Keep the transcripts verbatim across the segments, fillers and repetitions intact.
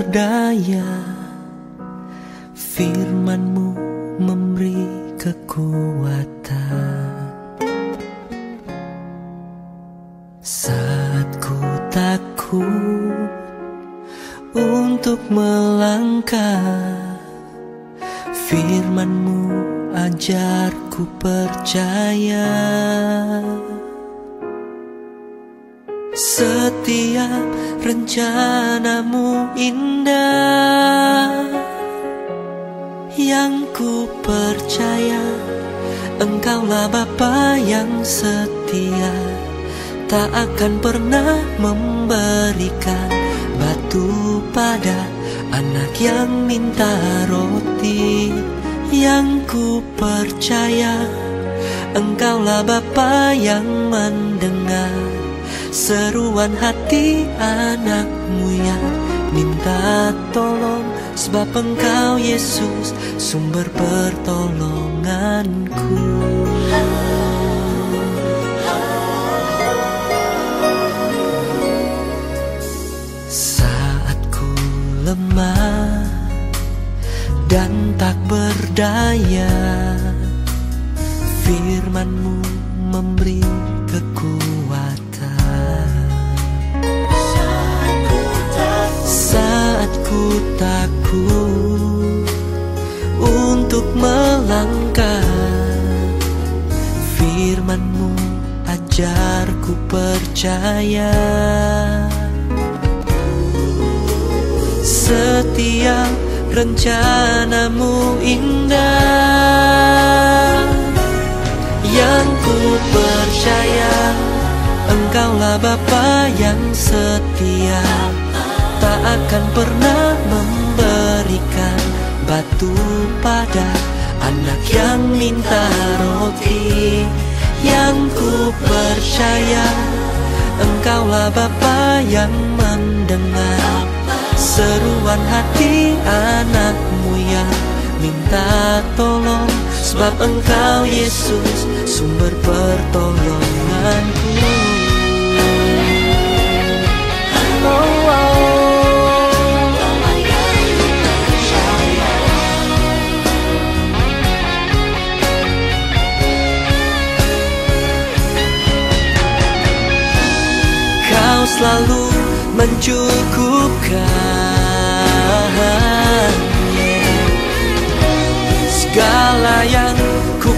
berdaya, firman-Mu memberi kekuatan. Saat ku takut untuk melangkah, firman-Mu ajarku percaya. Setiap rencana-Mu indah, yang ku percaya Engkaulah Bapa yang setia, tak akan pernah memberikan batu pada anak yang minta roti. Yang ku percaya Engkaulah Bapa yang mendengar seruan hati anak-Mu yang minta tolong. Sebab Engkau Yesus sumber pertolonganku. Saat ku lemah dan tak berdaya, firman-Mu memberi kekuatan. Saat ku takut untuk melangkah, firman-Mu ajarku percaya. Setiap rencana-Mu indah, yang ku percaya Engkaulah Bapa yang setia, tak akan pernah memberikan batu pada anak yang minta roti. Yang ku percaya Engkaulah Bapa yang mendengar seruan hati anak-Mu yang minta tolong. Sebab Engkau Yesus sumber pertolonganku. Oh, oh. Kau selalu mencukupkan segala yang ku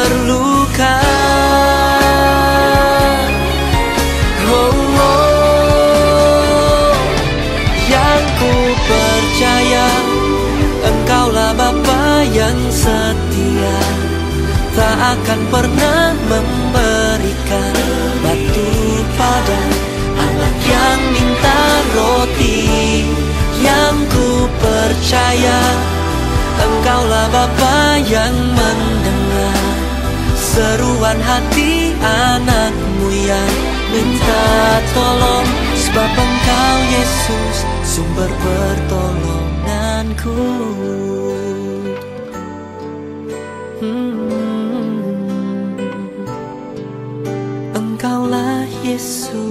perlukan. Oh, oh. Yang ku percaya Engkaulah Bapa yang setia, tak akan pernah memberikan batu pada anak yang minta roti. Yang ku percaya Engkaulah Bapa yang mendengar seruan hati anak-Mu yang minta tolong. Sebab Engkau Yesus sumber pertolonganku. hmm. Engkaulah Yesus